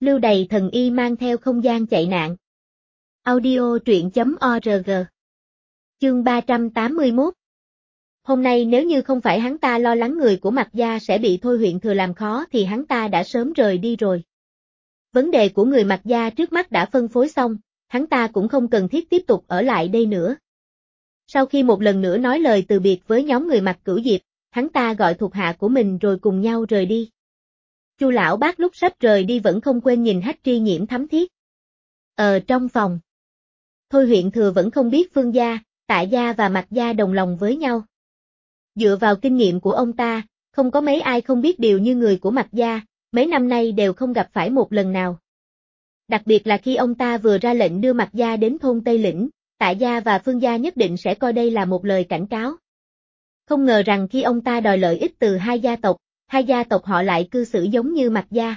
Lưu Đày thần y mang theo không gian chạy nạn. Audio truyện.org. Chương 381. Hôm nay nếu như không phải hắn ta lo lắng người của Mạc gia sẽ bị Thôi Huyện Thừa làm khó thì hắn ta đã sớm rời đi rồi. Vấn đề của người Mạc gia trước mắt đã phân phối xong, hắn ta cũng không cần thiết tiếp tục ở lại đây nữa. Sau khi một lần nữa nói lời từ biệt với nhóm người Mạc Cửu Diệp, hắn ta gọi thuộc hạ của mình rồi cùng nhau rời đi. Chu lão bác lúc sắp rời đi vẫn không quên nhìn Hách Tri Nhiễm thắm thiết. Trong phòng, Thôi Huyện Thừa vẫn không biết Phương gia, Tạ gia và Mạc gia đồng lòng với nhau. Dựa vào kinh nghiệm của ông ta, không có mấy ai không biết điều như người của Mạc gia, mấy năm nay đều không gặp phải một lần nào. Đặc biệt là khi ông ta vừa ra lệnh đưa Mạc gia đến thôn Tây Lĩnh, Tạ gia và Phương gia nhất định sẽ coi đây là một lời cảnh cáo. Không ngờ rằng khi ông ta đòi lợi ích từ hai gia tộc họ lại cư xử giống như Mạc gia.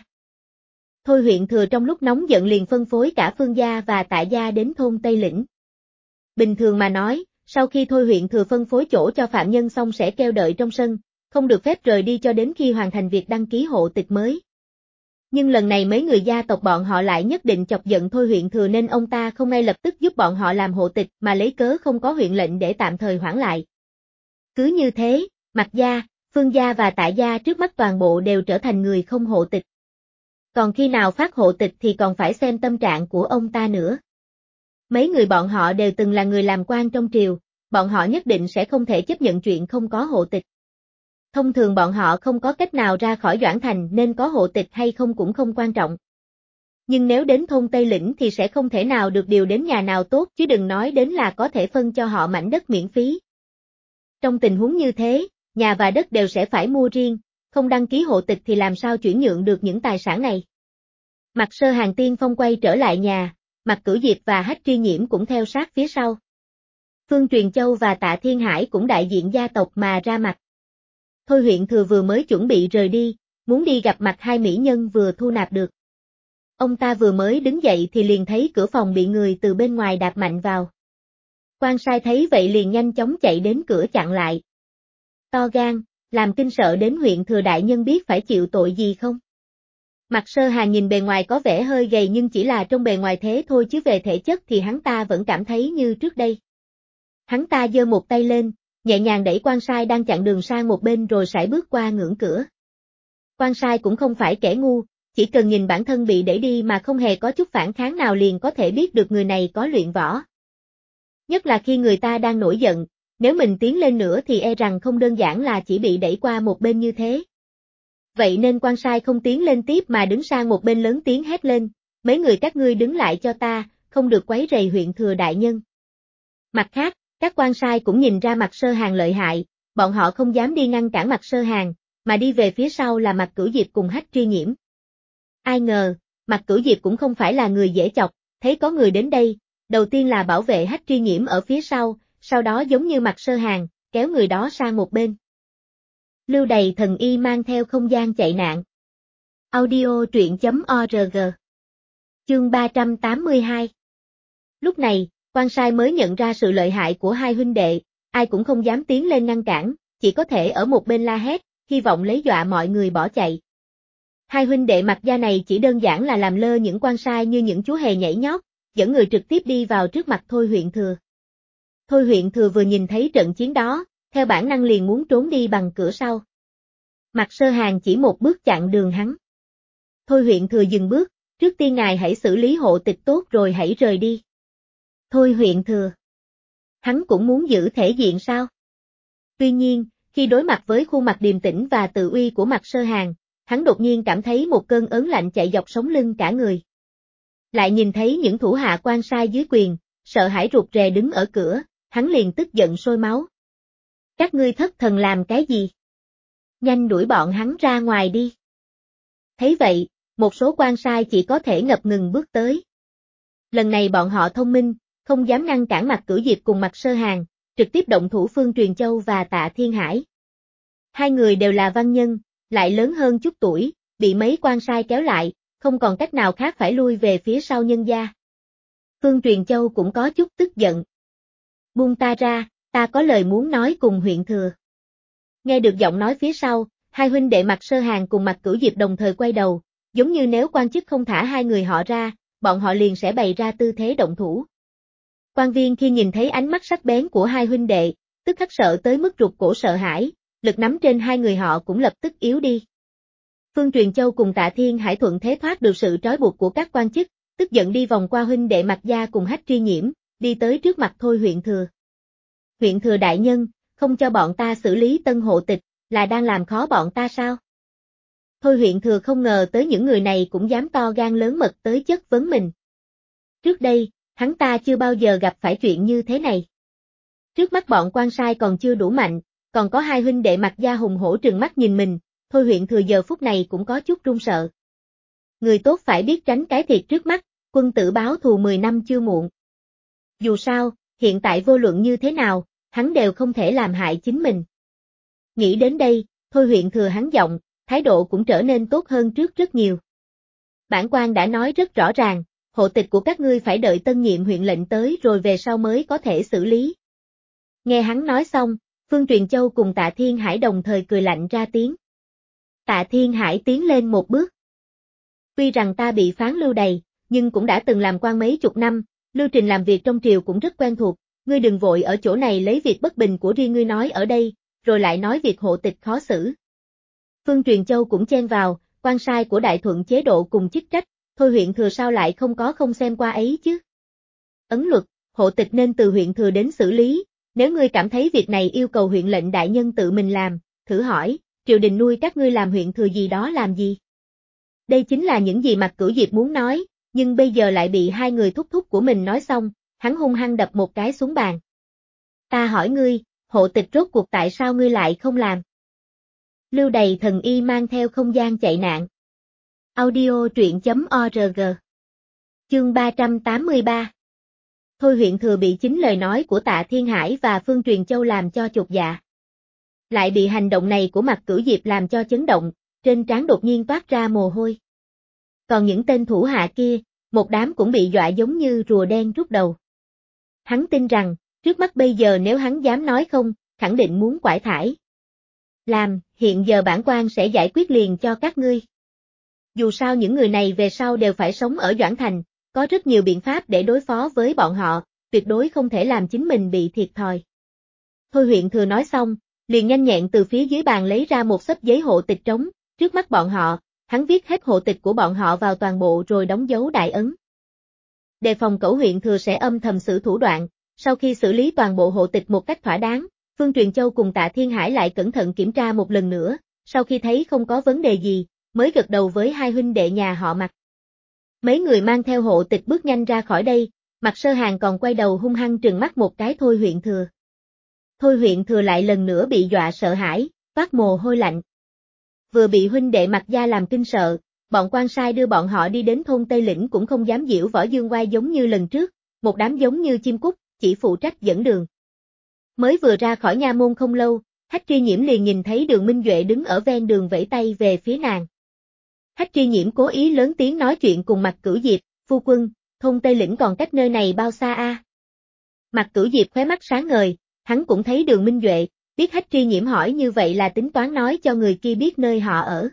Thôi Huyện Thừa trong lúc nóng giận liền phân phối cả Phương gia và Tạ gia đến thôn Tây Lĩnh. Bình thường mà nói, sau khi Thôi Huyện Thừa phân phối chỗ cho phạm nhân xong sẽ kêu đợi trong sân, không được phép rời đi cho đến khi hoàn thành việc đăng ký hộ tịch mới. Nhưng lần này mấy người gia tộc bọn họ lại nhất định chọc giận Thôi Huyện Thừa nên ông ta không ngay lập tức giúp bọn họ làm hộ tịch mà lấy cớ không có huyện lệnh để tạm thời hoãn lại. Cứ như thế, Mạc gia, Phương gia và Tạ gia trước mắt toàn bộ đều trở thành người không hộ tịch. Còn khi nào phát hộ tịch thì còn phải xem tâm trạng của ông ta nữa. Mấy người bọn họ đều từng là người làm quan trong triều, bọn họ nhất định sẽ không thể chấp nhận chuyện không có hộ tịch. Thông thường bọn họ không có cách nào ra khỏi Doãn Thành nên có hộ tịch hay không cũng không quan trọng. Nhưng nếu đến thôn Tây Lĩnh thì sẽ không thể nào được điều đến nhà nào tốt chứ đừng nói đến là có thể phân cho họ mảnh đất miễn phí. Trong tình huống như thế, nhà và đất đều sẽ phải mua riêng, không đăng ký hộ tịch thì làm sao chuyển nhượng được những tài sản này. Mạc Sơ Hàng tiên phong quay trở lại nhà, Mạc Cửu Diệp và Hách Tri Nhiễm cũng theo sát phía sau. Phương Truyền Châu và Tạ Thiên Hải cũng đại diện gia tộc mà ra mặt. Thôi Huyện Thừa vừa mới chuẩn bị rời đi, muốn đi gặp mặt hai mỹ nhân vừa thu nạp được. Ông ta vừa mới đứng dậy thì liền thấy cửa phòng bị người từ bên ngoài đạp mạnh vào. Quan sai thấy vậy liền nhanh chóng chạy đến cửa chặn lại. To gan, làm kinh sợ đến Huyện Thừa đại nhân biết phải chịu tội gì không? Mạc Sơ Hàng nhìn bề ngoài có vẻ hơi gầy nhưng chỉ là trong bề ngoài thế thôi chứ về thể chất thì hắn ta vẫn cảm thấy như trước đây. Hắn ta giơ một tay lên, nhẹ nhàng đẩy quan sai đang chặn đường sang một bên rồi sải bước qua ngưỡng cửa. Quan sai cũng không phải kẻ ngu, chỉ cần nhìn bản thân bị đẩy đi mà không hề có chút phản kháng nào liền có thể biết được người này có luyện võ. Nhất là khi người ta đang nổi giận, nếu mình tiến lên nữa thì e rằng không đơn giản là chỉ bị đẩy qua một bên như thế. Vậy nên quan sai không tiến lên tiếp mà đứng sang một bên lớn tiếng hét lên, mấy người các ngươi đứng lại cho ta, không được quấy rầy Huyện Thừa đại nhân. Mặt khác, các quan sai cũng nhìn ra Mạc Sơ Hàng lợi hại, bọn họ không dám đi ngăn cản Mạc Sơ Hàng, mà đi về phía sau là Mạc Cửu Diệp cùng Hách Tri Nhiễm. Ai ngờ, Mạc Cửu Diệp cũng không phải là người dễ chọc, thấy có người đến đây, đầu tiên là bảo vệ Hách Tri Nhiễm ở phía sau đó giống như Mạc Sơ Hàng, kéo người đó sang một bên. Lưu Đày thần y mang theo không gian chạy nạn. Audio truyện.org. Chương 382. Lúc này, quan sai mới nhận ra sự lợi hại của hai huynh đệ, ai cũng không dám tiến lên ngăn cản, chỉ có thể ở một bên la hét, hy vọng lấy dọa mọi người bỏ chạy. Hai huynh đệ Mạc gia này chỉ đơn giản là làm lơ những quan sai như những chú hề nhảy nhót, dẫn người trực tiếp đi vào trước mặt Thôi Huyện Thừa. Thôi Huyện Thừa vừa nhìn thấy trận chiến đó, theo bản năng liền muốn trốn đi bằng cửa sau. Mạc Sơ Hàng chỉ một bước chặn đường hắn. Thôi Huyện Thừa dừng bước, trước tiên ngài hãy xử lý hộ tịch tốt rồi hãy rời đi. Thôi Huyện Thừa. Hắn cũng muốn giữ thể diện sao? Tuy nhiên, khi đối mặt với khuôn mặt điềm tĩnh và tự uy của Mạc Sơ Hàng, hắn đột nhiên cảm thấy một cơn ớn lạnh chạy dọc sống lưng cả người. Lại nhìn thấy những thủ hạ quan sai dưới quyền, sợ hãi rụt rè đứng ở cửa, hắn liền tức giận sôi máu. Các ngươi thất thần làm cái gì? Nhanh đuổi bọn hắn ra ngoài đi. Thấy vậy, một số quan sai chỉ có thể ngập ngừng bước tới. Lần này bọn họ thông minh, không dám ngăn cản Mạc Cửu Diệp cùng Mạc Sơ Hàng, trực tiếp động thủ Phương Truyền Châu và Tạ Thiên Hải. Hai người đều là văn nhân, lại lớn hơn chút tuổi, bị mấy quan sai kéo lại, không còn cách nào khác phải lui về phía sau nhân gia. Phương Truyền Châu cũng có chút tức giận. Buông ta ra, ta có lời muốn nói cùng Huyện Thừa. Nghe được giọng nói phía sau, hai huynh đệ Mạc Sơ Hàng cùng Mạc Cửu Diệp đồng thời quay đầu, giống như nếu quan chức không thả hai người họ ra, bọn họ liền sẽ bày ra tư thế động thủ. Quan viên khi nhìn thấy ánh mắt sắc bén của hai huynh đệ, tức khắc sợ tới mức rụt cổ sợ hãi, lực nắm trên hai người họ cũng lập tức yếu đi. Phương Truyền Châu cùng Tạ Thiên Hải thuận thế thoát được sự trói buộc của các quan chức, tức giận đi vòng qua huynh đệ Mạc Gia cùng Hách Tri Nhiễm, đi tới trước mặt Thôi huyện thừa. Huyện thừa đại nhân, không cho bọn ta xử lý tân hộ tịch, là đang làm khó bọn ta sao? Thôi huyện thừa không ngờ tới những người này cũng dám to gan lớn mật tới chất vấn mình. Trước đây, hắn ta chưa bao giờ gặp phải chuyện như thế này. Trước mắt bọn quan sai còn chưa đủ mạnh, còn có hai huynh đệ Mạc Gia hùng hổ trừng mắt nhìn mình, Thôi huyện thừa giờ phút này cũng có chút run sợ. Người tốt phải biết tránh cái thiệt trước mắt, quân tử báo thù 10 năm chưa muộn. Dù sao, hiện tại vô luận như thế nào, hắn đều không thể làm hại chính mình. Nghĩ đến đây, Thôi huyện thừa hắn giọng, thái độ cũng trở nên tốt hơn trước rất nhiều. Bản quan đã nói rất rõ ràng, hộ tịch của các ngươi phải đợi tân nhiệm huyện lệnh tới rồi về sau mới có thể xử lý. Nghe hắn nói xong, Phương Truyền Châu cùng Tạ Thiên Hải đồng thời cười lạnh ra tiếng. Tạ Thiên Hải tiến lên một bước. Tuy rằng ta bị phán lưu đày, nhưng cũng đã từng làm quan mấy chục năm, lưu trình làm việc trong triều cũng rất quen thuộc, ngươi đừng vội ở chỗ này lấy việc bất bình của riêng ngươi nói ở đây, rồi lại nói việc hộ tịch khó xử. Phương Truyền Châu cũng chen vào, quan sai của Đại Thuận chế độ cùng chức trách, Thôi huyện thừa sao lại không xem qua ấy chứ? Ấn luật, hộ tịch nên từ huyện thừa đến xử lý, nếu ngươi cảm thấy việc này yêu cầu huyện lệnh đại nhân tự mình làm, thử hỏi, triều đình nuôi các ngươi làm huyện thừa gì đó làm gì? Đây chính là những gì Mạc Cửu Diệp muốn nói, nhưng bây giờ lại bị hai người thúc thúc của mình nói xong, hắn hung hăng đập một cái xuống bàn. Ta hỏi ngươi, hộ tịch rốt cuộc tại sao ngươi lại không làm? Lưu đày thần y mang theo không gian chạy nạn. Audio truyện.org. Chương 383. Thôi huyện thừa bị chính lời nói của Tạ Thiên Hải và Phương Truyền Châu làm cho chột dạ. Lại bị hành động này của Mạc Cửu Diệp làm cho chấn động, trên trán đột nhiên toát ra mồ hôi. Còn những tên thủ hạ kia, một đám cũng bị dọa giống như rùa đen rút đầu. Hắn tin rằng, trước mắt bây giờ nếu hắn dám nói không, khẳng định muốn quải thải. Làm, hiện giờ bản quan sẽ giải quyết liền cho các ngươi. Dù sao những người này về sau đều phải sống ở Doãn Thành, có rất nhiều biện pháp để đối phó với bọn họ, tuyệt đối không thể làm chính mình bị thiệt thòi. Thôi huyện thừa nói xong, liền nhanh nhẹn từ phía dưới bàn lấy ra một xấp giấy hộ tịch trống, trước mắt bọn họ, hắn viết hết hộ tịch của bọn họ vào toàn bộ rồi đóng dấu đại ấn. Đề phòng Cẩu huyện thừa sẽ âm thầm xử thủ đoạn, sau khi xử lý toàn bộ hộ tịch một cách thỏa đáng, Phương Truyền Châu cùng Tạ Thiên Hải lại cẩn thận kiểm tra một lần nữa, sau khi thấy không có vấn đề gì, mới gật đầu với hai huynh đệ nhà họ Mạc. Mấy người mang theo hộ tịch bước nhanh ra khỏi đây, Mạc Sơ Hàng còn quay đầu hung hăng trừng mắt một cái Thôi huyện thừa. Thôi huyện thừa lại lần nữa bị dọa sợ hãi, toát mồ hôi lạnh. Vừa bị huynh đệ Mạc Gia làm kinh sợ, bọn quan sai đưa bọn họ đi đến thôn Tây Lĩnh cũng không dám giễu võ dương oai giống như lần trước, một đám giống như chim cút, chỉ phụ trách dẫn đường. Mới vừa ra khỏi nha môn không lâu, Hách Tri Nhiễm liền nhìn thấy Đường Minh Duệ đứng ở ven đường vẫy tay về phía nàng. Hách Tri Nhiễm cố ý lớn tiếng nói chuyện cùng Mạc Cửu Diệp, phu quân, thôn Tây Lĩnh còn cách nơi này bao xa a? Mạc Cửu Diệp khóe mắt sáng ngời, hắn cũng thấy Đường Minh Duệ, biết Hách Tri Nhiễm hỏi như vậy là tính toán nói cho người kia biết nơi họ ở.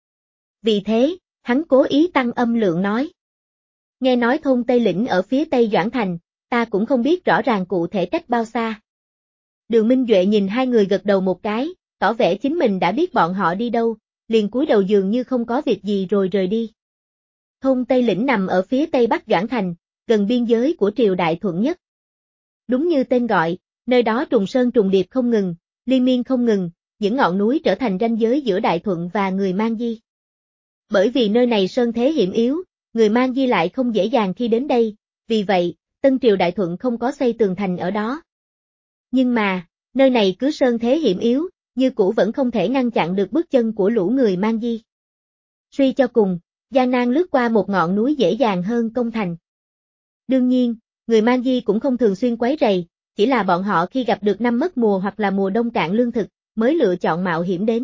Vì thế, hắn cố ý tăng âm lượng nói. Nghe nói thôn Tây Lĩnh ở phía tây Doãn Thành, ta cũng không biết rõ ràng cụ thể cách bao xa. Đường Minh Duệ nhìn hai người gật đầu một cái, tỏ vẻ chính mình đã biết bọn họ đi đâu, liền cúi đầu dường như không có việc gì rồi rời đi. Thôn Tây Lĩnh nằm ở phía tây bắc Doãn Thành, gần biên giới của triều Đại Thuận nhất. Đúng như tên gọi, nơi đó trùng sơn trùng điệp không ngừng, liên miên không ngừng, những ngọn núi trở thành ranh giới giữa Đại Thuận và người Mang Di. Bởi vì nơi này sơn thế hiểm yếu, người Mang Di lại không dễ dàng khi đến đây, vì vậy, Tân Triều Đại Thuận không có xây tường thành ở đó. Nhưng mà, nơi này cứ sơn thế hiểm yếu, như cũ vẫn không thể ngăn chặn được bước chân của lũ người Mang Di. Suy cho cùng, gian nan lướt qua một ngọn núi dễ dàng hơn công thành. Đương nhiên, người Mang Di cũng không thường xuyên quấy rầy, chỉ là bọn họ khi gặp được năm mất mùa hoặc là mùa đông cạn lương thực, mới lựa chọn mạo hiểm đến.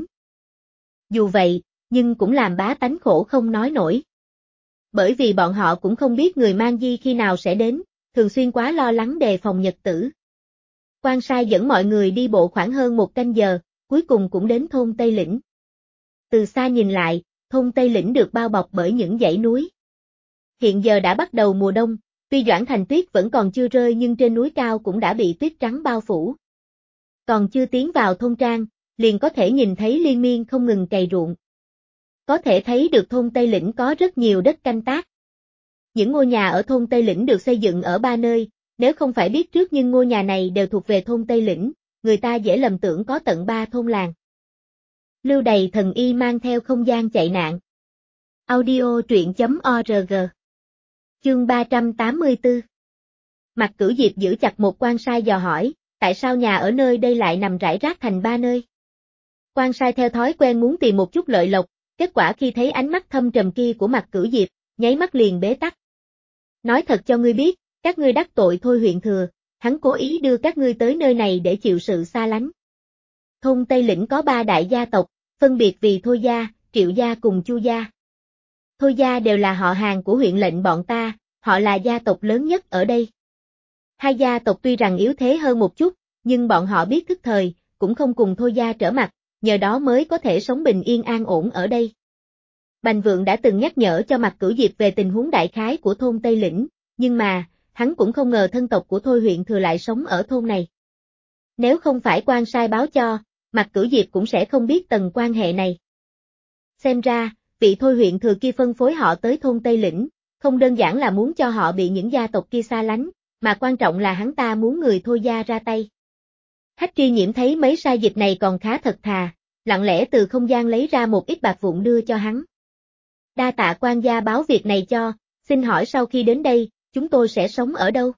Dù vậy, nhưng cũng làm bá tánh khổ không nói nổi. Bởi vì bọn họ cũng không biết người Mang Di khi nào sẽ đến, thường xuyên quá lo lắng đề phòng nhật tử. Quan sai dẫn mọi người đi bộ khoảng hơn một canh giờ, cuối cùng cũng đến thôn Tây Lĩnh. Từ xa nhìn lại, thôn Tây Lĩnh được bao bọc bởi những dãy núi. Hiện giờ đã bắt đầu mùa đông, tuy Doãn Thành tuyết vẫn còn chưa rơi nhưng trên núi cao cũng đã bị tuyết trắng bao phủ. Còn chưa tiến vào thôn trang, liền có thể nhìn thấy liên miên không ngừng cày ruộng. Có thể thấy được thôn Tây Lĩnh có rất nhiều đất canh tác. Những ngôi nhà ở thôn Tây Lĩnh được xây dựng ở 3 nơi, nếu không phải biết trước nhưng ngôi nhà này đều thuộc về thôn Tây Lĩnh, người ta dễ lầm tưởng có tận 3 thôn làng. Lưu Đày thần y mang theo không gian chạy nạn. Audio truyện.org. Chương 384. Mạc Cửu Diệp giữ chặt một quan sai dò hỏi, tại sao nhà ở nơi đây lại nằm rải rác thành 3 nơi? Quan sai theo thói quen muốn tìm một chút lợi lộc, kết quả khi thấy ánh mắt thâm trầm kia của Mạc Cửu Diệp, nháy mắt liền bế tắc. Nói thật cho ngươi biết, các ngươi đắc tội Thôi huyện thừa, hắn cố ý đưa các ngươi tới nơi này để chịu sự xa lánh. Thôn Tây Lĩnh có 3 đại gia tộc, phân biệt vì Thôi gia, Triệu gia cùng Chu gia. Thôi gia đều là họ hàng của huyện lệnh bọn ta, họ là gia tộc lớn nhất ở đây. Hai gia tộc tuy rằng yếu thế hơn một chút, nhưng bọn họ biết thức thời, cũng không cùng Thôi gia trở mặt, nhờ đó mới có thể sống bình yên an ổn ở đây. Bành Vượng đã từng nhắc nhở cho Mạc Cửu Diệp về tình huống đại khái của thôn Tây Lĩnh, nhưng mà, hắn cũng không ngờ thân tộc của Thôi huyện thừa lại sống ở thôn này. Nếu không phải quan sai báo cho, Mạc Cửu Diệp cũng sẽ không biết tầng quan hệ này. Xem ra, vị Thôi huyện thừa kia phân phối họ tới thôn Tây Lĩnh, không đơn giản là muốn cho họ bị những gia tộc kia xa lánh, mà quan trọng là hắn ta muốn người Thôi gia ra tay. Hách Tri Nhiễm thấy mấy sai dịch này còn khá thật thà, lặng lẽ từ không gian lấy ra một ít bạc vụn đưa cho hắn. Đa tạ quan gia báo việc này cho, xin hỏi sau khi đến đây, chúng tôi sẽ sống ở đâu?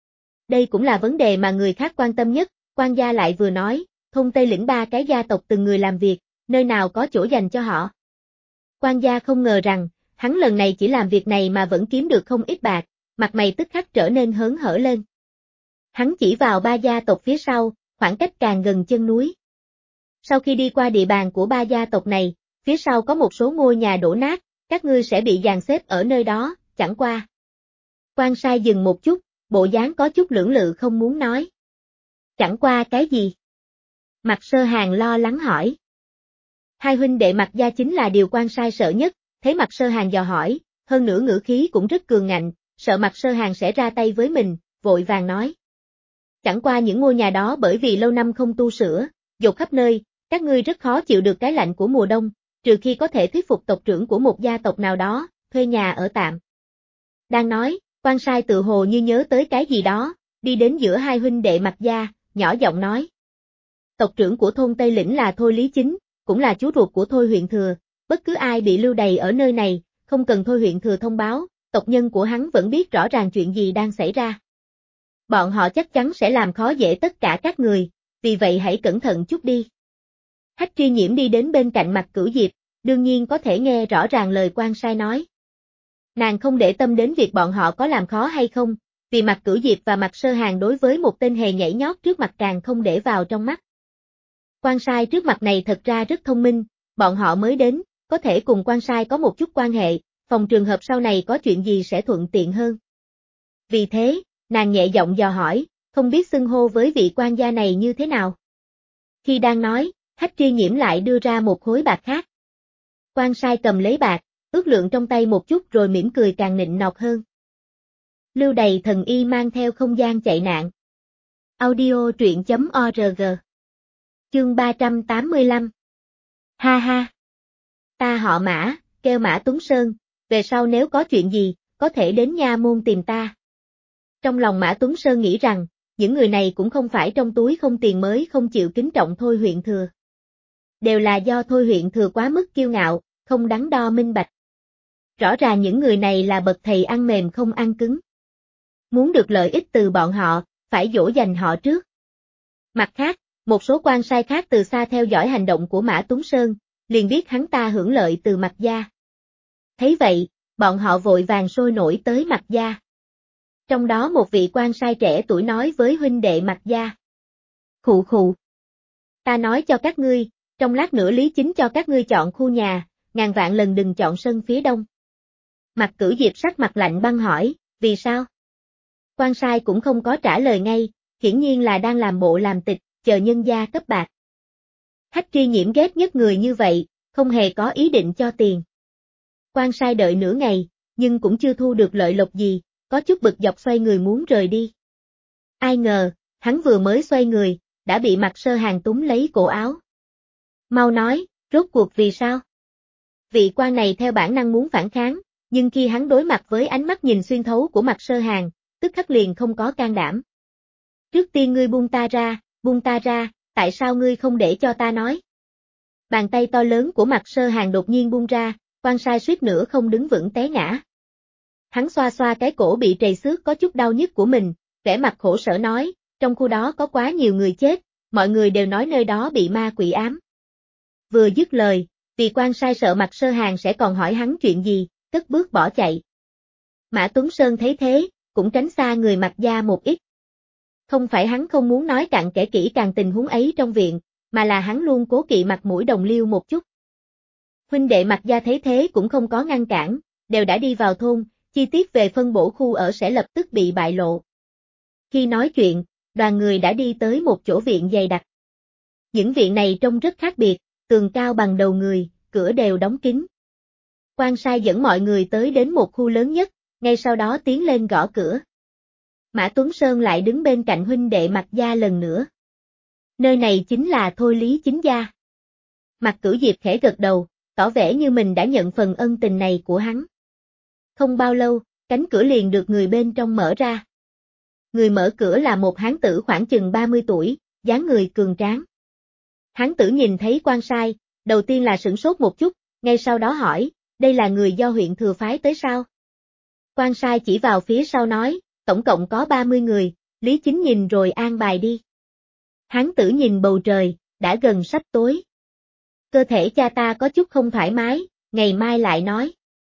Đây cũng là vấn đề mà người khác quan tâm nhất, quan gia lại vừa nói, thôn Tây Lĩnh 3 cái gia tộc từng người làm việc, nơi nào có chỗ dành cho họ. Quan gia không ngờ rằng, hắn lần này chỉ làm việc này mà vẫn kiếm được không ít bạc, mặt mày tức khắc trở nên hớn hở lên. Hắn chỉ vào 3 gia tộc phía sau, khoảng cách càng gần chân núi. Sau khi đi qua địa bàn của 3 gia tộc này, phía sau có một số ngôi nhà đổ nát, các ngươi sẽ bị dàn xếp ở nơi đó, chẳng qua. Quan sai dừng một chút, bộ dáng có chút lưỡng lự không muốn nói. Chẳng qua cái gì? Mạc Sơ Hàn lo lắng hỏi. Hai huynh đệ Mạc gia chính là điều quan sai sợ nhất, thấy Mạc Sơ Hàn dò hỏi, hơn nữa ngữ khí cũng rất cường ngạnh, sợ Mạc Sơ Hàn sẽ ra tay với mình, vội vàng nói. Chẳng qua những ngôi nhà đó bởi vì lâu năm không tu sửa, dột khắp nơi, các ngươi rất khó chịu được cái lạnh của mùa đông, trừ khi có thể thuyết phục tộc trưởng của một gia tộc nào đó, thuê nhà ở tạm. Đang nói, quan sai tự hồ như nhớ tới cái gì đó, đi đến giữa hai huynh đệ Mạc gia, nhỏ giọng nói. Tộc trưởng của thôn Tây Lĩnh là Thôi Lý Chính, cũng là chú ruột của Thôi huyện thừa, bất cứ ai bị lưu đày ở nơi này, không cần Thôi huyện thừa thông báo, tộc nhân của hắn vẫn biết rõ ràng chuyện gì đang xảy ra. Bọn họ chắc chắn sẽ làm khó dễ tất cả các người, vì vậy hãy cẩn thận chút đi. Hách Tri Nhiễm đi đến bên cạnh Mạc Cửu Diệp, đương nhiên có thể nghe rõ ràng lời quan sai nói. Nàng không để tâm đến việc bọn họ có làm khó hay không, vì Mạc Cửu Diệp và Mạc Sơ Hàn đối với một tên hề nhảy nhót trước mặt càng không để vào trong mắt. Quan sai trước mặt này thật ra rất thông minh, bọn họ mới đến, có thể cùng quan sai có một chút quan hệ, phòng trường hợp sau này có chuyện gì sẽ thuận tiện hơn. Vì thế, nàng nhẹ giọng dò hỏi, không biết xưng hô với vị quan gia này như thế nào. Khi đang nói, Hách Tri Nhiễm lại đưa ra một khối bạc khác. Quan sai cầm lấy bạc, ước lượng trong tay một chút rồi mỉm cười càng nịnh nọt hơn. Lưu Đày thần y mang theo không gian chạy nạn. Audio truyện.org. Chương 385. Ha ha. Ta họ Mã, kêu Mã Tuấn Sơn, về sau nếu có chuyện gì, có thể đến nha môn tìm ta. Trong lòng Mã Tuấn Sơn nghĩ rằng, những người này cũng không phải trong túi không tiền mới không chịu kính trọng Thôi huyện thừa. Đều là do Thôi huyện thừa quá mức kiêu ngạo, không đắn đo minh bạch. Rõ ràng những người này là bậc thầy ăn mềm không ăn cứng. Muốn được lợi ích từ bọn họ, phải dỗ dành họ trước. Mặt khác, một số quan sai khác từ xa theo dõi hành động của Mã Tuấn Sơn, liền biết hắn ta hưởng lợi từ Mạc gia. Thấy vậy, bọn họ vội vàng sôi nổi tới Mạc gia. Trong đó một vị quan sai trẻ tuổi nói với huynh đệ Mạc gia. Khụ khụ. Ta nói cho các ngươi, trong lát nữa Lý Chính cho các ngươi chọn khu nhà, ngàn vạn lần đừng chọn sân phía đông. Mạc Cửu Diệp sắc mặt lạnh băng hỏi, vì sao? Quan sai cũng không có trả lời ngay, hiển nhiên là đang làm bộ làm tịch, chờ nhân gia cấp bạc. Hách Tri Nhiễm ghét nhất người như vậy, không hề có ý định cho tiền. Quan sai đợi nửa ngày, nhưng cũng chưa thu được lợi lộc gì, có chút bực dọc xoay người muốn rời đi. Ai ngờ, hắn vừa mới xoay người, đã bị Mạc Sơ Hàng túm lấy cổ áo. Mau nói, rốt cuộc vì sao? Vị quan này theo bản năng muốn phản kháng, nhưng khi hắn đối mặt với ánh mắt nhìn xuyên thấu của Mạc Sơ Hàng, tức khắc liền không có can đảm. Trước tiên ngươi buông ta ra, tại sao ngươi không để cho ta nói? Bàn tay to lớn của Mạc Sơ Hàng đột nhiên buông ra, quan sai suýt nữa không đứng vững té ngã. Hắn xoa xoa cái cổ bị trầy xước có chút đau nhức của mình, vẻ mặt khổ sở nói, trong khu đó có quá nhiều người chết, mọi người đều nói nơi đó bị ma quỷ ám. Vừa dứt lời, vì quan sai sợ Mạc Sơ Hàng sẽ còn hỏi hắn chuyện gì, cất bước bỏ chạy. Mã Tuấn Sơn thấy thế, cũng tránh xa người Mạc gia một ít. Không phải hắn không muốn nói cặn kẽ kỹ càng tình huống ấy trong viện, mà là hắn luôn cố kỵ mặt mũi đồng liêu một chút. Huynh đệ Mạc gia thấy thế cũng không có ngăn cản, đều đã đi vào thôn, chi tiết về phân bổ khu ở sẽ lập tức bị bại lộ. Khi nói chuyện, đoàn người đã đi tới một chỗ viện dày đặc. Những viện này trông rất khác biệt, tường cao bằng đầu người, cửa đều đóng kín. Quan sai dẫn mọi người tới đến một khu lớn nhất, ngay sau đó tiến lên gõ cửa. Mã Tuấn Sơn lại đứng bên cạnh huynh đệ Mạc gia lần nữa. Nơi này chính là Thôi Lý Chính gia. Mạc Cửu Diệp khẽ gật đầu, tỏ vẻ như mình đã nhận phần ân tình này của hắn. Không bao lâu, cánh cửa liền được người bên trong mở ra. Người mở cửa là một hán tử khoảng chừng 30 tuổi, dáng người cường tráng. Hán tử nhìn thấy quan sai, đầu tiên là sửng sốt một chút, ngay sau đó hỏi, đây là người do huyện thừa phái tới sao? Quan sai chỉ vào phía sau nói, tổng cộng có 30 người, Lý Chính nhìn rồi an bài đi. Hán tử nhìn bầu trời, đã gần sắp tối. Cơ thể cha ta có chút không thoải mái, ngày mai lại nói.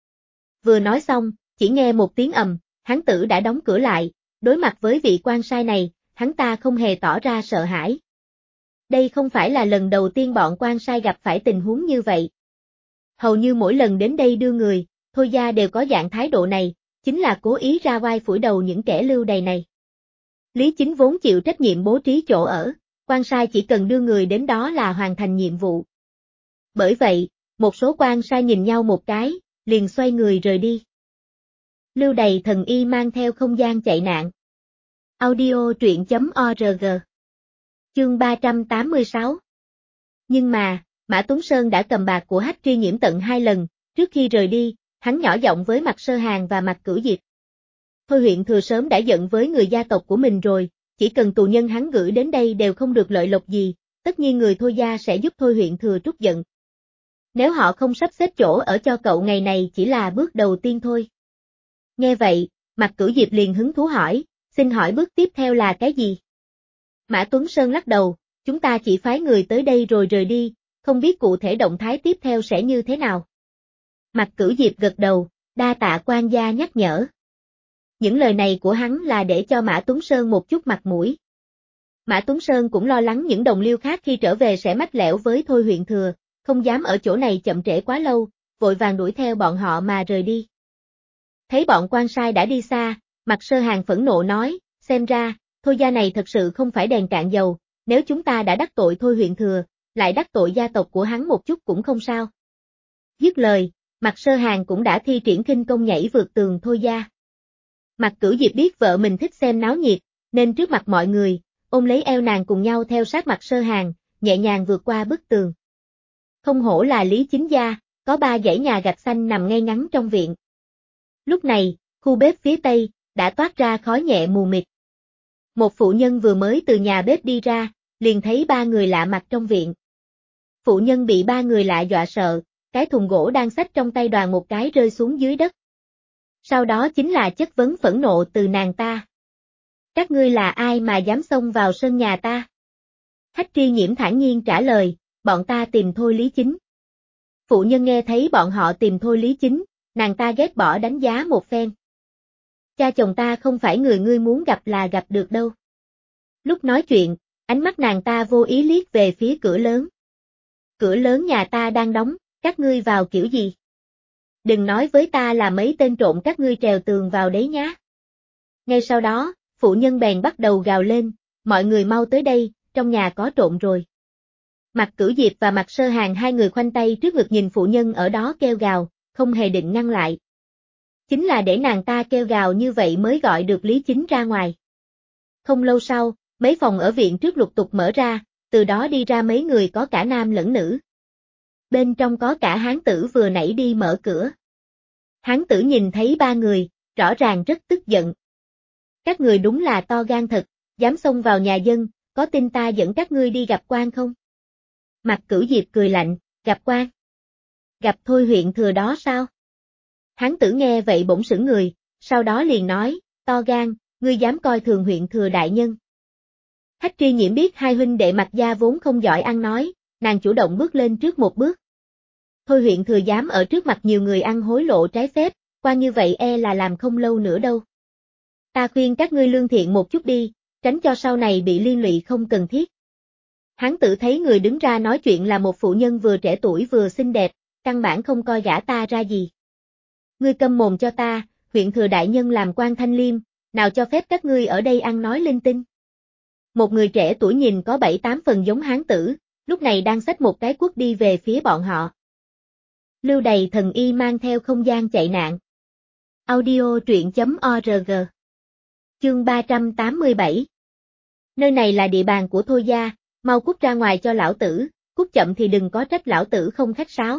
Vừa nói xong, chỉ nghe một tiếng ầm, hán tử đã đóng cửa lại, đối mặt với vị quan sai này, hắn ta không hề tỏ ra sợ hãi. Đây không phải là lần đầu tiên bọn quan sai gặp phải tình huống như vậy. Hầu như mỗi lần đến đây đưa người, Thôi gia đều có dạng thái độ này, chính là cố ý ra vai phủi đầu những kẻ lưu đày này. Lý Chính vốn chịu trách nhiệm bố trí chỗ ở, quan sai chỉ cần đưa người đến đó là hoàn thành nhiệm vụ. Bởi vậy, một số quan sai nhìn nhau một cái, liền xoay người rời đi. Lưu đày thần y mang theo không gian chạy nạn. Audio truyện.org. Chương 386. Nhưng mà, Mã Tuấn Sơn đã cầm bạc của Hách Tri Nhiễm tận 2 lần, trước khi rời đi, hắn nhỏ giọng với Mạc Sơ Hàng và Mạc Cửu Diệp. Thôi huyện thừa sớm đã giận với người gia tộc của mình rồi, chỉ cần tù nhân hắn gửi đến đây đều không được lợi lộc gì, tất nhiên người Thôi gia sẽ giúp Thôi huyện thừa trút giận. Nếu họ không sắp xếp chỗ ở cho cậu ngày này chỉ là bước đầu tiên thôi. Nghe vậy, Mạc Cửu Diệp liền hứng thú hỏi, xin hỏi bước tiếp theo là cái gì? Mã Tuấn Sơn lắc đầu, chúng ta chỉ phái người tới đây rồi rời đi, không biết cụ thể động thái tiếp theo sẽ như thế nào. Mạc Cửu Diệp gật đầu, đa tạ quan gia nhắc nhở. Những lời này của hắn là để cho Mã Tuấn Sơn một chút mặt mũi. Mã Tuấn Sơn cũng lo lắng những đồng liêu khác khi trở về sẽ mách lẻo với Thôi huyện thừa, không dám ở chỗ này chậm trễ quá lâu, vội vàng đuổi theo bọn họ mà rời đi. Thấy bọn quan sai đã đi xa, Mạc Sơ Hàng phẫn nộ nói, xem ra, Thôi gia này thật sự không phải đèn cạn dầu, nếu chúng ta đã đắc tội Thôi huyện thừa, lại đắc tội gia tộc của hắn một chút cũng không sao. Dứt lời, Mạc Sơ Hàng cũng đã thi triển khinh công nhảy vượt tường Thôi gia. Mạc Cửu Diệp biết vợ mình thích xem náo nhiệt, nên trước mặt mọi người, ôm lấy eo nàng cùng nhau theo sát Mạc Sơ Hàng, nhẹ nhàng vượt qua bức tường. Không hổ là Lý Chính gia, có 3 dãy nhà gạch xanh nằm ngay ngắn trong viện. Lúc này, khu bếp phía tây, đã toát ra khói nhẹ mù mịt. Một phụ nhân vừa mới từ nhà bếp đi ra, liền thấy 3 người lạ mặt trong viện. Phụ nhân bị 3 người lạ dọa sợ, cái thùng gỗ đang xách trong tay đoàn một cái rơi xuống dưới đất. Sau đó chính là chất vấn phẫn nộ từ nàng ta. Các ngươi là ai mà dám xông vào sân nhà ta? Hách Tri Nhiễm thản nhiên trả lời, bọn ta tìm Thôi Lý Chính. Phụ nhân nghe thấy bọn họ tìm Thôi Lý Chính, nàng ta ghét bỏ đánh giá một phen. Cha chồng ta không phải người ngươi muốn gặp là gặp được đâu. Lúc nói chuyện, ánh mắt nàng ta vô ý liếc về phía cửa lớn. Cửa lớn nhà ta đang đóng, các ngươi vào kiểu gì? Đừng nói với ta là mấy tên trộm các ngươi trèo tường vào đấy nhá. Ngay sau đó, phụ nhân bèn bắt đầu gào lên, mọi người mau tới đây, trong nhà có trộm rồi. Mạc Cửu Diệp và Mạc Sơ Hàng hai người khoanh tay trước ngực nhìn phụ nhân ở đó kêu gào, không hề định ngăn lại. Chính là để nàng ta kêu gào như vậy mới gọi được Lý Chính ra ngoài. Không lâu sau, mấy phòng ở viện trước lục tục mở ra, từ đó đi ra mấy người có cả nam lẫn nữ. Bên trong có cả hán tử vừa nãy đi mở cửa. Hán tử nhìn thấy ba người, rõ ràng rất tức giận. Các người đúng là to gan thật, dám xông vào nhà dân, có tin ta dẫn các ngươi đi gặp quan không? Mạc Cửu Diệp cười lạnh, gặp quan? Gặp Thôi huyện thừa đó sao? Hán tử nghe vậy bỗng sững người, sau đó liền nói, to gan, ngươi dám coi thường huyện thừa đại nhân. Hách Tri Nhiễm biết hai huynh đệ Mạc gia vốn không giỏi ăn nói, nàng chủ động bước lên trước một bước. Thôi huyện thừa dám ở trước mặt nhiều người ăn hối lộ trái phép, qua như vậy e là làm không lâu nữa đâu. Ta khuyên các ngươi lương thiện một chút đi, tránh cho sau này bị liên lụy không cần thiết. Hán tử thấy người đứng ra nói chuyện là một phụ nhân vừa trẻ tuổi vừa xinh đẹp, căn bản không coi gã ta ra gì. Ngươi câm mồm cho ta, huyện thừa đại nhân làm quan thanh liêm, nào cho phép các ngươi ở đây ăn nói linh tinh. Một người trẻ tuổi nhìn có 7-8 phần giống hán tử, lúc này đang xách một cái cuốc đi về phía bọn họ. Lưu Đầy Thần Y mang theo không gian chạy nạn. Audio truyện.org. Chương 387. Nơi này là địa bàn của Thôi gia, mau cút ra ngoài cho lão tử, cút chậm thì đừng có trách lão tử không khách sáo.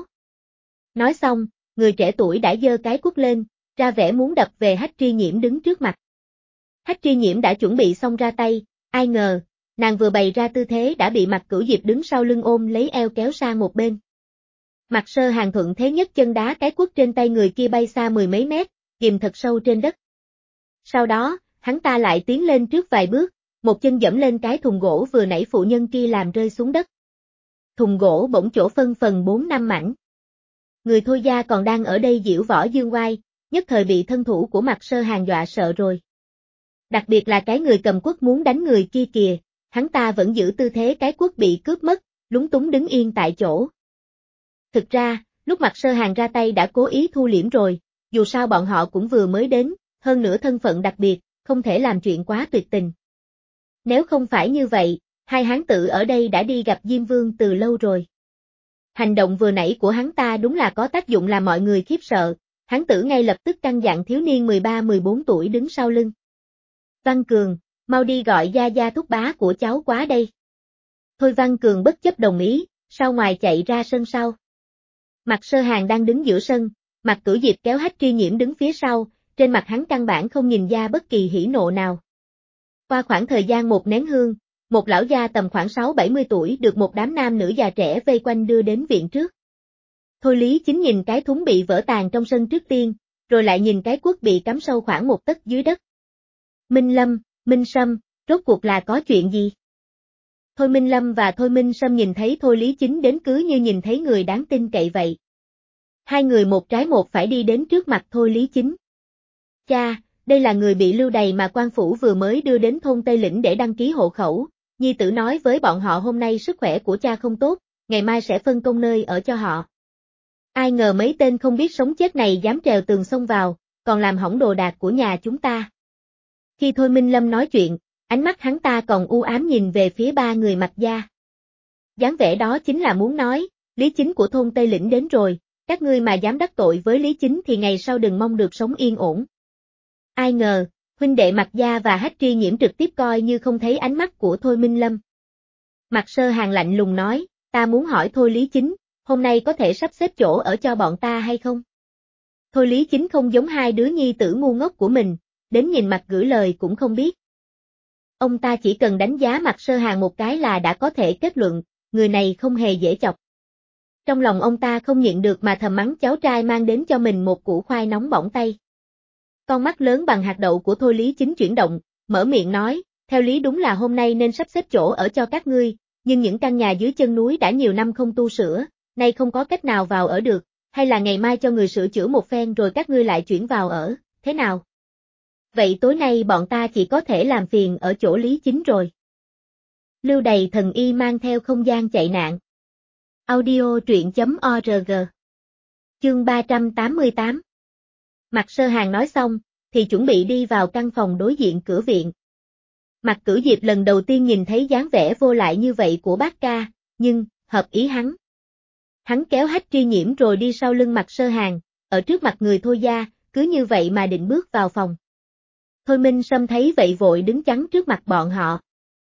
Nói xong, người trẻ tuổi đã giơ cái cuốc lên, ra vẻ muốn đập về Hách Tri Nhiễm đứng trước mặt. Hách Tri Nhiễm đã chuẩn bị xong ra tay, ai ngờ, nàng vừa bày ra tư thế đã bị Mạc Cửu Diệp đứng sau lưng ôm lấy eo kéo sang một bên. Mạc Sơ Hàng thuận thế nhất chân đá cái cuốc trên tay người kia bay xa mười mấy mét, ghim thật sâu trên đất. Sau đó, hắn ta lại tiến lên trước vài bước, một chân dẫm lên cái thùng gỗ vừa nãy phụ nhân kia làm rơi xuống đất. Thùng gỗ bỗng chỗ phân phần 4-5 mảnh. Người Thôi gia còn đang ở đây diễu võ dương oai, nhất thời bị thân thủ của Mạc Sơ Hàng dọa sợ rồi. Đặc biệt là cái người cầm cuốc muốn đánh người kia kìa, hắn ta vẫn giữ tư thế cái cuốc bị cướp mất, lúng túng đứng yên tại chỗ. Thực ra, lúc Mạc Sơ Hàng ra tay đã cố ý thu liễm rồi, dù sao bọn họ cũng vừa mới đến, hơn nữa thân phận đặc biệt, không thể làm chuyện quá tuyệt tình. Nếu không phải như vậy, hai hán tử ở đây đã đi gặp Diêm Vương từ lâu rồi. Hành động vừa nãy của hắn ta đúng là có tác dụng làm mọi người khiếp sợ, hán tử ngay lập tức căn dặn thiếu niên 13-14 tuổi đứng sau lưng. Văn Cường, mau đi gọi gia gia thúc bá của cháu quá đây. Thôi Văn Cường bất chấp đồng ý, sau ngoài chạy ra sân sau. Mạc Sơ Hàng đang đứng giữa sân, Mạc Cửu Diệp kéo Hách Tri Nhiễm đứng phía sau, trên mặt hắn căn bản không nhìn ra bất kỳ hỉ nộ nào. Qua khoảng thời gian một nén hương, một lão gia tầm khoảng 6-70 tuổi được một đám nam nữ già trẻ vây quanh đưa đến viện trước. Thôi Lý Chính nhìn cái thúng bị vỡ tàn trong sân trước tiên, rồi lại nhìn cái cuốc bị cắm sâu khoảng một tấc dưới đất. Minh Lâm, Minh Sâm, rốt cuộc là có chuyện gì? Thôi Minh Lâm và Thôi Minh Sâm nhìn thấy Thôi Lý Chính đến cứ như nhìn thấy người đáng tin cậy vậy. Hai người một trái một phải đi đến trước mặt Thôi Lý Chính. Cha, đây là người bị Lưu Đầy mà quan phủ vừa mới đưa đến thôn Tây Lĩnh để đăng ký hộ khẩu, nhi tử nói với bọn họ hôm nay sức khỏe của cha không tốt, ngày mai sẽ phân công nơi ở cho họ. Ai ngờ mấy tên không biết sống chết này dám trèo tường xông vào, còn làm hỏng đồ đạc của nhà chúng ta. Khi Thôi Minh Lâm nói chuyện, ánh mắt hắn ta còn u ám nhìn về phía ba người Mạc gia. Dáng vẻ đó chính là muốn nói, Lý Chính của thôn Tây Lĩnh đến rồi, các ngươi mà dám đắc tội với Lý Chính thì ngày sau đừng mong được sống yên ổn. Ai ngờ, huynh đệ Mạc gia và Hách Tri Nhiễm trực tiếp coi như không thấy ánh mắt của Thôi Minh Lâm. Mạc Sơ Hàng lạnh lùng nói, ta muốn hỏi Thôi Lý Chính, hôm nay có thể sắp xếp chỗ ở cho bọn ta hay không? Thôi Lý Chính không giống hai đứa nhi tử ngu ngốc của mình, đến nhìn mặt gửi lời cũng không biết. Ông ta chỉ cần đánh giá Mạc Sơ Hàng một cái là đã có thể kết luận, người này không hề dễ chọc. Trong lòng ông ta không nhịn được mà thầm mắng cháu trai mang đến cho mình một củ khoai nóng bỏng tay. Con mắt lớn bằng hạt đậu của Thôi Lý Chính chuyển động, mở miệng nói, theo lý đúng là hôm nay nên sắp xếp chỗ ở cho các ngươi, nhưng những căn nhà dưới chân núi đã nhiều năm không tu sửa, nay không có cách nào vào ở được, hay là ngày mai cho người sửa chữa một phen rồi các ngươi lại chuyển vào ở, thế nào? Vậy tối nay bọn ta chỉ có thể làm phiền ở chỗ Lý Chính rồi. Lưu Đầy Thần Y mang theo không gian chạy nạn. Audio truyện.org. Chương 388. Mạc Sơ Hàng nói xong, thì chuẩn bị đi vào căn phòng đối diện cửa viện. Mạc Cửu Diệp lần đầu tiên nhìn thấy dáng vẻ vô lại như vậy của bác ca, nhưng, hợp ý hắn. Hắn kéo Hách Tri Nhiễm rồi đi sau lưng Mạc Sơ Hàng, ở trước mặt người Thôi gia, cứ như vậy mà định bước vào phòng. Thôi Minh Sâm thấy vậy vội đứng chắn trước mặt bọn họ.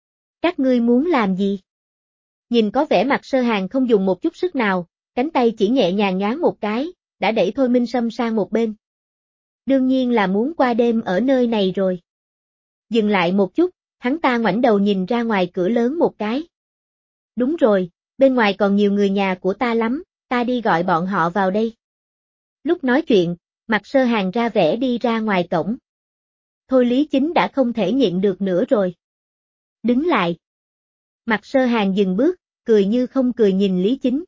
Các ngươi muốn làm gì? Nhìn có vẻ mặt Sơ Hàn không dùng một chút sức nào, cánh tay chỉ nhẹ nhàng nhoáng một cái, đã đẩy Thôi Minh Sâm sang một bên. Đương nhiên là muốn qua đêm ở nơi này rồi. Dừng lại một chút, hắn ta ngoảnh đầu nhìn ra ngoài cửa lớn một cái. Đúng rồi, bên ngoài còn nhiều người nhà của ta lắm, ta đi gọi bọn họ vào đây. Lúc nói chuyện, mặt Sơ Hàn ra vẻ đi ra ngoài cổng. Thôi Lý Chính đã không thể nhịn được nữa rồi. Đứng lại. Mặt Sơ Hàn dừng bước, cười như không cười nhìn Lý Chính.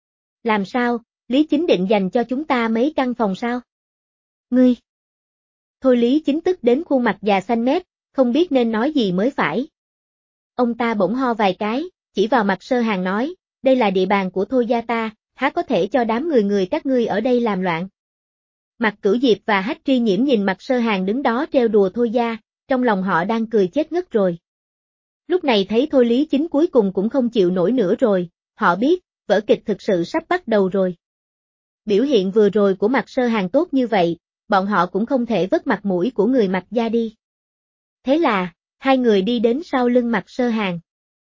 Làm sao, Lý Chính định dành cho chúng ta mấy căn phòng sao? Ngươi! Thôi Lý Chính tức đến khuôn mặt già xanh mét, không biết nên nói gì mới phải. Ông ta bỗng ho vài cái, chỉ vào mặt Sơ Hàn nói, đây là địa bàn của Thôi gia ta, há có thể cho đám người các ngươi ở đây làm loạn. Mặt Cửu Diệp và Hách Tri Nhiễm nhìn mặt Sơ Hàn đứng đó trêu đùa Thôi gia, trong lòng họ đang cười chết ngất rồi. Lúc này thấy Thôi Lý Chính cuối cùng cũng không chịu nổi nữa rồi, họ biết, vở kịch thực sự sắp bắt đầu rồi. Biểu hiện vừa rồi của mặt Sơ Hàn tốt như vậy, bọn họ cũng không thể vất mặt mũi của người Mạc gia đi. Thế là, hai người đi đến sau lưng mặt Sơ Hàn.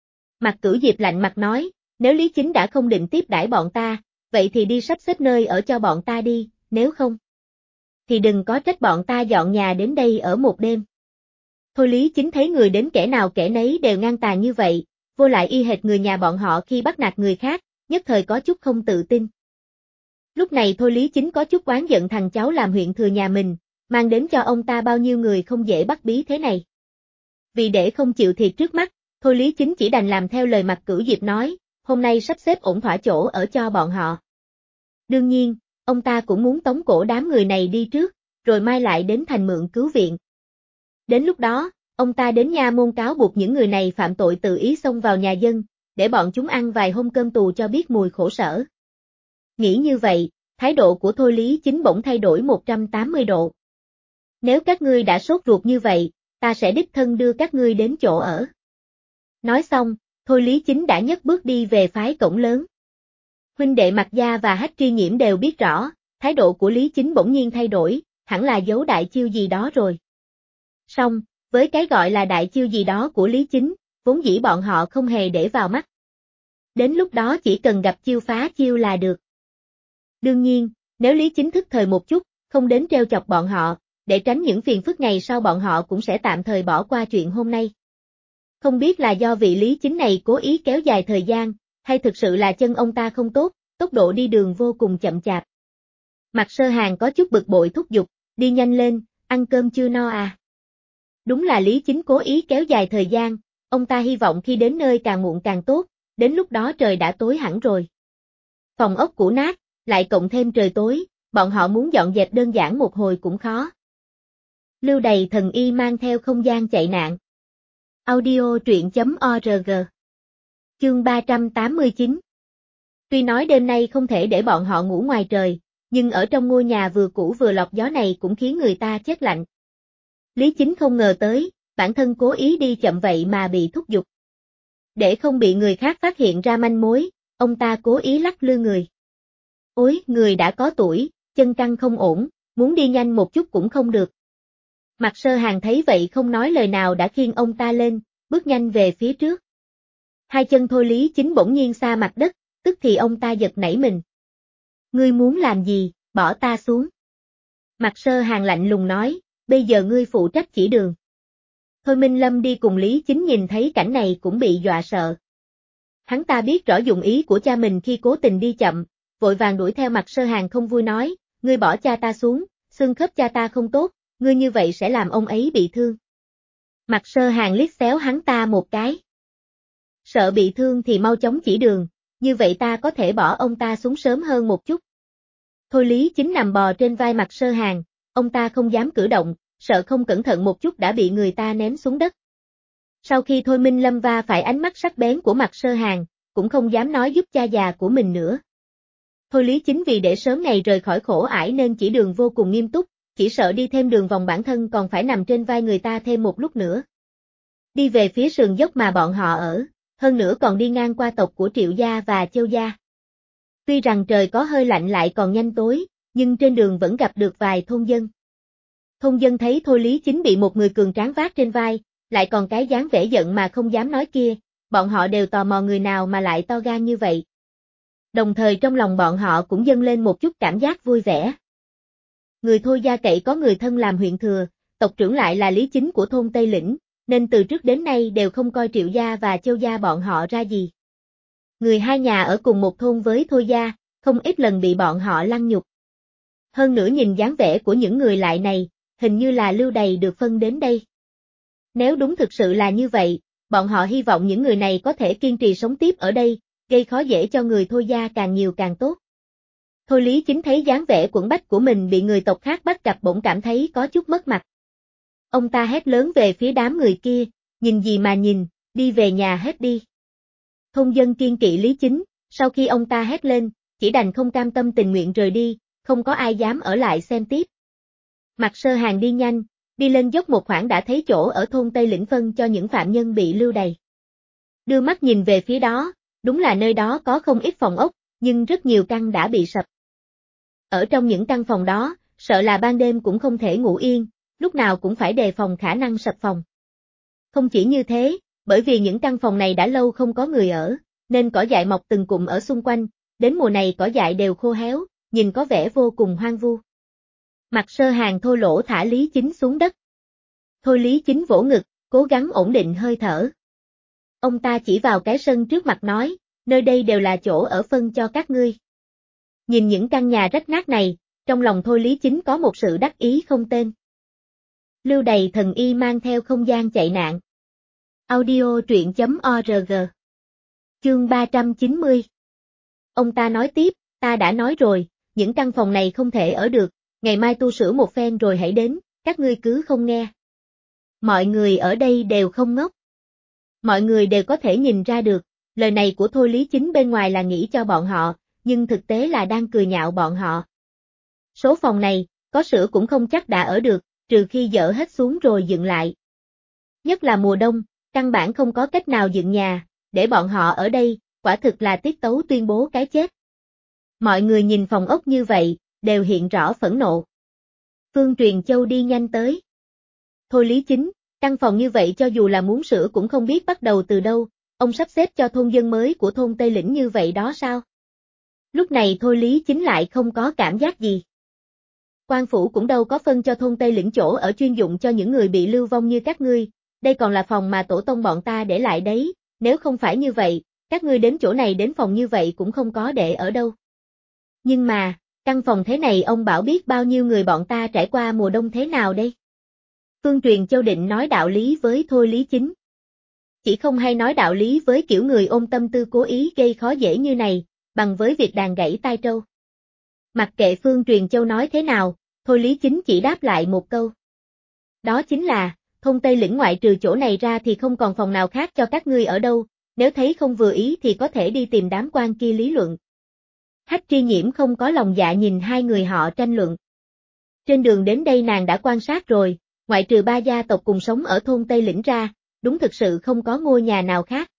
Mặt Cửu Diệp lạnh mặt nói, nếu Lý Chính đã không định tiếp đãi bọn ta, vậy thì đi sắp xếp nơi ở cho bọn ta đi, nếu không, thì đừng có trách bọn ta dọn nhà đến đây ở một đêm. Thôi Lý Chính thấy người đến kẻ nào kẻ nấy đều ngang tàn như vậy, vô lại y hệt người nhà bọn họ khi bắt nạt người khác, nhất thời có chút không tự tin. Lúc này Thôi Lý Chính có chút oán giận thằng cháu làm huyện thừa nhà mình, mang đến cho ông ta bao nhiêu người không dễ bắt bí thế này. Vì để không chịu thiệt trước mắt, Thôi Lý Chính chỉ đành làm theo lời mặt Cửu Diệp nói, hôm nay sắp xếp ổn thỏa chỗ ở cho bọn họ. Đương nhiên, ông ta cũng muốn tống cổ đám người này đi trước, rồi mai lại đến thành mượn cứu viện. Đến lúc đó, ông ta đến nha môn cáo buộc những người này phạm tội tự ý xông vào nhà dân, để bọn chúng ăn vài hôm cơm tù cho biết mùi khổ sở. Nghĩ như vậy, thái độ của Thôi Lý Chính bỗng thay đổi 180 độ. Nếu các ngươi đã sốt ruột như vậy, ta sẽ đích thân đưa các ngươi đến chỗ ở. Nói xong, Thôi Lý Chính đã nhấc bước đi về phái cổng lớn. Huynh đệ Mạc Gia và Hách Tri Nhiễm đều biết rõ, thái độ của Lý Chính bỗng nhiên thay đổi, hẳn là giấu đại chiêu gì đó rồi. Song, với cái gọi là đại chiêu gì đó của Lý Chính, vốn dĩ bọn họ không hề để vào mắt. Đến lúc đó chỉ cần gặp chiêu phá chiêu là được. Đương nhiên, nếu Lý Chính thức thời một chút, không đến trêu chọc bọn họ, để tránh những phiền phức ngày sau bọn họ cũng sẽ tạm thời bỏ qua chuyện hôm nay. Không biết là do vị Lý Chính này cố ý kéo dài thời gian, hay thực sự là chân ông ta không tốt, tốc độ đi đường vô cùng chậm chạp. Mặt Sơ Hàn có chút bực bội thúc giục, đi nhanh lên, ăn cơm chưa no à. Đúng là Lý Chính cố ý kéo dài thời gian, ông ta hy vọng khi đến nơi càng muộn càng tốt, đến lúc đó trời đã tối hẳn rồi. Phòng ốc cũ nát, lại cộng thêm trời tối, bọn họ muốn dọn dẹp đơn giản một hồi cũng khó. Lưu Đày Thần Y mang theo không gian chạy nạn. Audio truyện.org. Chương 389. Tuy nói đêm nay không thể để bọn họ ngủ ngoài trời, nhưng ở trong ngôi nhà vừa cũ vừa lọc gió này cũng khiến người ta chết lạnh. Lý Chính không ngờ tới, bản thân cố ý đi chậm vậy mà bị thúc giục. Để không bị người khác phát hiện ra manh mối, ông ta cố ý lắc lư người. Ôi, người đã có tuổi, chân căng không ổn, muốn đi nhanh một chút cũng không được. Mặt Sơ Hàn thấy vậy không nói lời nào đã khiêng ông ta lên, bước nhanh về phía trước. Hai chân Thôi Lý Chính bỗng nhiên xa mặt đất, tức thì ông ta giật nảy mình. Ngươi muốn làm gì, bỏ ta xuống. Mặt Sơ Hàn lạnh lùng nói, bây giờ ngươi phụ trách chỉ đường. Thôi Minh Lâm đi cùng Lý Chính nhìn thấy cảnh này cũng bị dọa sợ. Hắn ta biết rõ dụng ý của cha mình khi cố tình đi chậm, vội vàng đuổi theo Mặt Sơ Hàn không vui nói, ngươi bỏ cha ta xuống, xương khớp cha ta không tốt, ngươi như vậy sẽ làm ông ấy bị thương. Mặt Sơ Hàn liếc xéo hắn ta một cái. Sợ bị thương thì mau chóng chỉ đường, như vậy ta có thể bỏ ông ta xuống sớm hơn một chút. Thôi Lý Chính nằm bò trên vai Mặt Sơ Hàn, ông ta không dám cử động, sợ không cẩn thận một chút đã bị người ta ném xuống đất. Sau khi Thôi Minh Lâm va phải ánh mắt sắc bén của Mặt Sơ Hàn, cũng không dám nói giúp cha già của mình nữa. Thôi Lý Chính vì để sớm ngày rời khỏi khổ ải nên chỉ đường vô cùng nghiêm túc, chỉ sợ đi thêm đường vòng bản thân còn phải nằm trên vai người ta thêm một lúc nữa. Đi về phía sườn dốc mà bọn họ ở, hơn nữa còn đi ngang qua tộc của Triệu gia và Châu gia. Tuy rằng trời có hơi lạnh lại còn nhanh tối, nhưng trên đường vẫn gặp được vài thôn dân. Thôn dân thấy Thôi Lý Chính bị một người cường tráng vác trên vai, lại còn cái dáng vẻ giận mà không dám nói kia, bọn họ đều tò mò người nào mà lại to gan như vậy. Đồng thời trong lòng bọn họ cũng dâng lên một chút cảm giác vui vẻ. Người Thôi gia cậy có người thân làm huyện thừa, tộc trưởng lại là Lý Chính của thôn Tây Lĩnh, nên từ trước đến nay đều không coi Triệu gia và Châu gia bọn họ ra gì. Người hai nhà ở cùng một thôn với Thôi gia, không ít lần bị bọn họ lăng nhục. Hơn nữa nhìn dáng vẻ của những người lại này, hình như là lưu đày được phân đến đây. Nếu đúng thực sự là như vậy, bọn họ hy vọng những người này có thể kiên trì sống tiếp ở đây, gây khó dễ cho người Thôi gia càng nhiều càng tốt. Thôi Lý Chính thấy dáng vẻ quẫn bách của mình bị người tộc khác bắt gặp bỗng cảm thấy có chút mất mặt. Ông ta hét lớn về phía đám người kia, nhìn gì mà nhìn, đi về nhà hết đi. Thôn dân kiên kỵ Lý Chính, sau khi ông ta hét lên, chỉ đành không cam tâm tình nguyện rời đi, không có ai dám ở lại xem tiếp. Mạc Sơ Hàng đi nhanh, đi lên dốc một khoảng đã thấy chỗ ở thôn Tây Lĩnh phân cho những phạm nhân bị lưu đày. Đưa mắt nhìn về phía đó, đúng là nơi đó có không ít phòng ốc, nhưng rất nhiều căn đã bị sập. Ở trong những căn phòng đó, sợ là ban đêm cũng không thể ngủ yên, lúc nào cũng phải đề phòng khả năng sập phòng. Không chỉ như thế, bởi vì những căn phòng này đã lâu không có người ở, nên cỏ dại mọc từng cụm ở xung quanh, đến mùa này cỏ dại đều khô héo, nhìn có vẻ vô cùng hoang vu. Mạc Sơ Hàng thô lỗ thả Lý Chính xuống đất. Thôi Lý Chính vỗ ngực, cố gắng ổn định hơi thở. Ông ta chỉ vào cái sân trước mặt nói, nơi đây đều là chỗ ở phân cho các ngươi. Nhìn những căn nhà rách nát này, trong lòng Thôi Lý Chính có một sự đắc ý không tên. Lưu đày thần y mang theo không gian chạy nạn. Audio truyện.org. Chương 390. Ông ta nói tiếp, ta đã nói rồi, những căn phòng này không thể ở được, ngày mai tu sửa một phen rồi hãy đến, các ngươi cứ không nghe. Mọi người ở đây đều không ngốc. Mọi người đều có thể nhìn ra được, lời này của Thôi Lý Chính bên ngoài là nghĩ cho bọn họ, nhưng thực tế là đang cười nhạo bọn họ. Số phòng này, có sửa cũng không chắc đã ở được, trừ khi dỡ hết xuống rồi dựng lại. Nhất là mùa đông, căn bản không có cách nào dựng nhà, để bọn họ ở đây, quả thực là tiết tấu tuyên bố cái chết. Mọi người nhìn phòng ốc như vậy, đều hiện rõ phẫn nộ. Phương Truyền Châu đi nhanh tới. Thôi Lý Chính, căn phòng như vậy cho dù là muốn sửa cũng không biết bắt đầu từ đâu, ông sắp xếp cho thôn dân mới của thôn Tây Lĩnh như vậy đó sao? Lúc này Thôi Lý Chính lại không có cảm giác gì. Quan phủ cũng đâu có phân cho thôn Tây Lĩnh chỗ ở chuyên dụng cho những người bị lưu vong như các ngươi, đây còn là phòng mà tổ tông bọn ta để lại đấy, nếu không phải như vậy, các ngươi đến chỗ này đến phòng như vậy cũng không có để ở đâu. Nhưng mà, căn phòng thế này ông bảo biết bao nhiêu người bọn ta trải qua mùa đông thế nào đây? Phương Truyền Châu định nói đạo lý với Thôi Lý Chính. Chỉ không hay nói đạo lý với kiểu người ôm tâm tư cố ý gây khó dễ như này, bằng với việc đàn gãy tai trâu. Mặc kệ Phương Truyền Châu nói thế nào, Thôi Lý Chính chỉ đáp lại một câu. Đó chính là, thôn Tây Lĩnh ngoại trừ chỗ này ra thì không còn phòng nào khác cho các ngươi ở đâu, nếu thấy không vừa ý thì có thể đi tìm đám quan kia lý luận. Hách Tri Nhiễm không có lòng dạ nhìn hai người họ tranh luận. Trên đường đến đây nàng đã quan sát rồi, ngoại trừ ba gia tộc cùng sống ở thôn Tây Lĩnh ra, đúng thực sự không có ngôi nhà nào khác.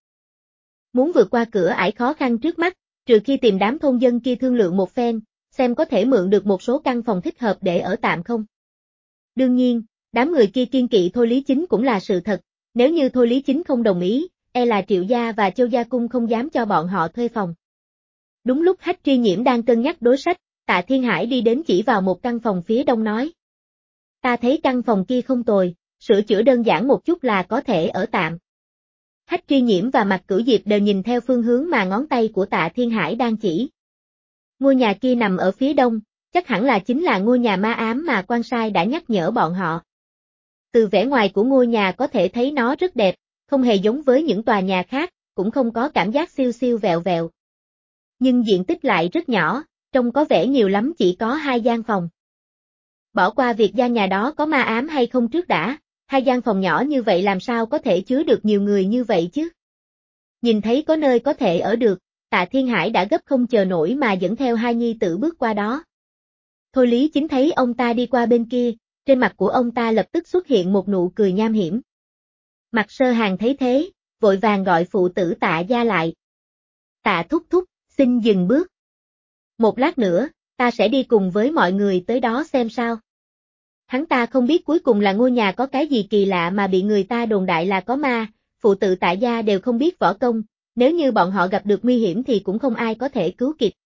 Muốn vượt qua cửa ải khó khăn trước mắt, trừ khi tìm đám thôn dân kia thương lượng một phen, xem có thể mượn được một số căn phòng thích hợp để ở tạm không. Đương nhiên, đám người kia kiên kỵ Thôi Lý Chính cũng là sự thật, nếu như Thôi Lý Chính không đồng ý, e là Triệu gia và Châu gia cung không dám cho bọn họ thuê phòng. Đúng lúc Hách Tri Nhiễm đang cân nhắc đối sách, Tạ Thiên Hải đi đến chỉ vào một căn phòng phía đông nói. Ta thấy căn phòng kia không tồi, sửa chữa đơn giản một chút là có thể ở tạm. Hách Tri Nhiễm và Mạc Cửu Diệp đều nhìn theo phương hướng mà ngón tay của Tạ Thiên Hải đang chỉ. Ngôi nhà kia nằm ở phía đông, chắc hẳn là chính là ngôi nhà ma ám mà quan sai đã nhắc nhở bọn họ. Từ vẻ ngoài của ngôi nhà có thể thấy nó rất đẹp, không hề giống với những tòa nhà khác, cũng không có cảm giác siêu siêu vẹo vẹo. Nhưng diện tích lại rất nhỏ, trông có vẻ nhiều lắm chỉ có 2 gian phòng. Bỏ qua việc gian nhà đó có ma ám hay không trước đã, 2 gian phòng nhỏ như vậy làm sao có thể chứa được nhiều người như vậy chứ? Nhìn thấy có nơi có thể ở được, Tạ Thiên Hải đã gấp không chờ nổi mà dẫn theo hai nhi tử bước qua đó. Thôi Lý Chính thấy ông ta đi qua bên kia, trên mặt của ông ta lập tức xuất hiện một nụ cười nham hiểm. Mạc Sơ Hàng thấy thế, vội vàng gọi phụ tử Tạ gia lại. Tạ thúc thúc, xin dừng bước. Một lát nữa, Ta sẽ đi cùng với mọi người tới đó xem sao. Hắn ta không biết cuối cùng là ngôi nhà có cái gì kỳ lạ mà bị người ta đồn đại là có ma, phụ tự Tạ gia đều không biết võ công, nếu như bọn họ gặp được nguy hiểm thì cũng không ai có thể cứu kịp.